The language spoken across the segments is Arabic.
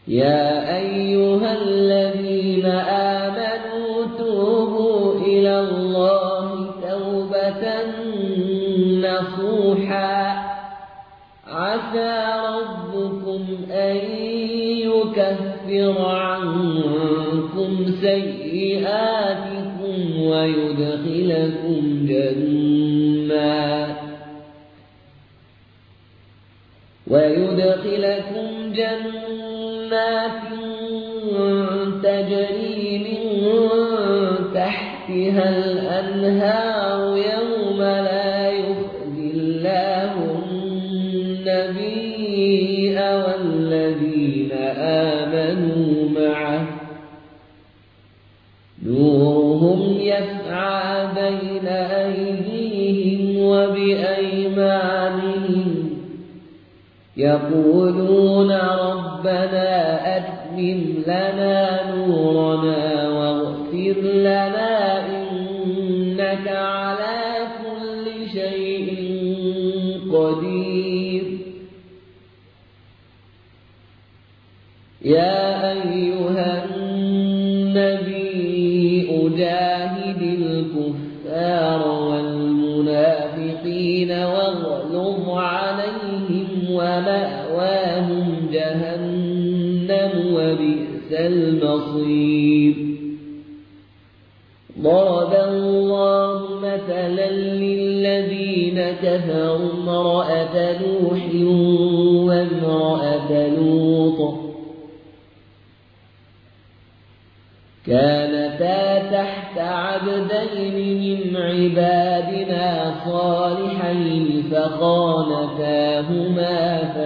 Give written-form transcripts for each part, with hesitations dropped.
يا أيها الذين آمنوا توبوا إلى الله توبة نصوحا عسى ربكم أن يكفر عنكم سيئاتكم ويدخلكم جنات تجري من تحتها الأنهار يوم لا يخزي الله النبي والذين آمنوا معه نورهم يسعى بين أيديهم وبأيمانهم يقولون ربنا أتمم لنا نورنا واغفر لنا إنك على كل شيء قدير يا أيها النبي جاهد الكفار والمنافقين واغلظ عليهم ومأواهم جهنم وبئس المصير ضرب الله مثلا للذين كفروا امرأة نوح وامرأة لوط كانتا تحت عبدين من عبادنا صالحين فخانتاهما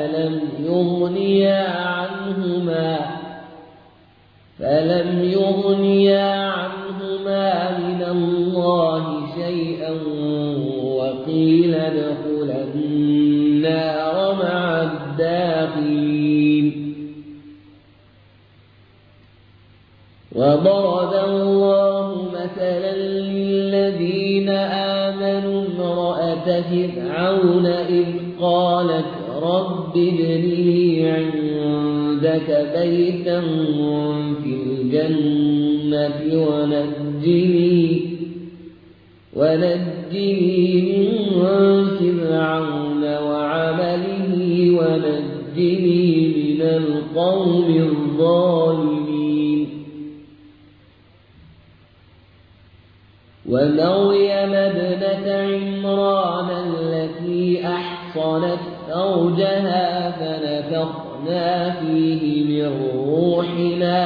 فلم يغنيا عنهما من الله شيئا وقيل ادخلا النار مع الداخلين وضرب الله مثلا للذين آمنوا امرأة فرعون إذ قالت رب ابن لي عندك بيتا في الجنة ونجني من فرعون وعمله ونجني من القوم الظالمين ومريم ابنة عمران التي أحصنت فرجها فنفخنا فيه من روحنا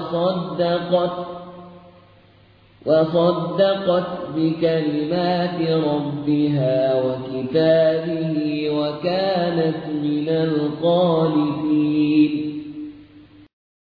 وصدقت بكلمات ربها وكتابه وكانت من القانتين